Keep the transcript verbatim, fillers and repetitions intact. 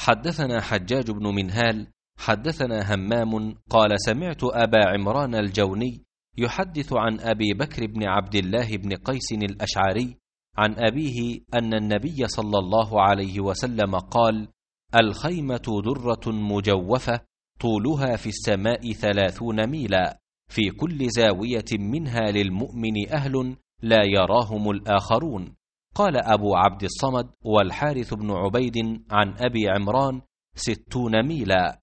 حدثنا حجاج بن منهال حدثنا همام قال سمعت أبا عمران الجوني يحدث عن أبي بكر بن عبد الله بن قيس الأشعري عن أبيه أن النبي صلى الله عليه وسلم قال: الخيمة درة مجوفة طولها في السماء ثلاثون ميلا، في كل زاوية منها للمؤمن أهل لا يراهم الآخرون. قال أبو عبد الصمد والحارث بن عبيد عن أبي عمران: ستون ميلا.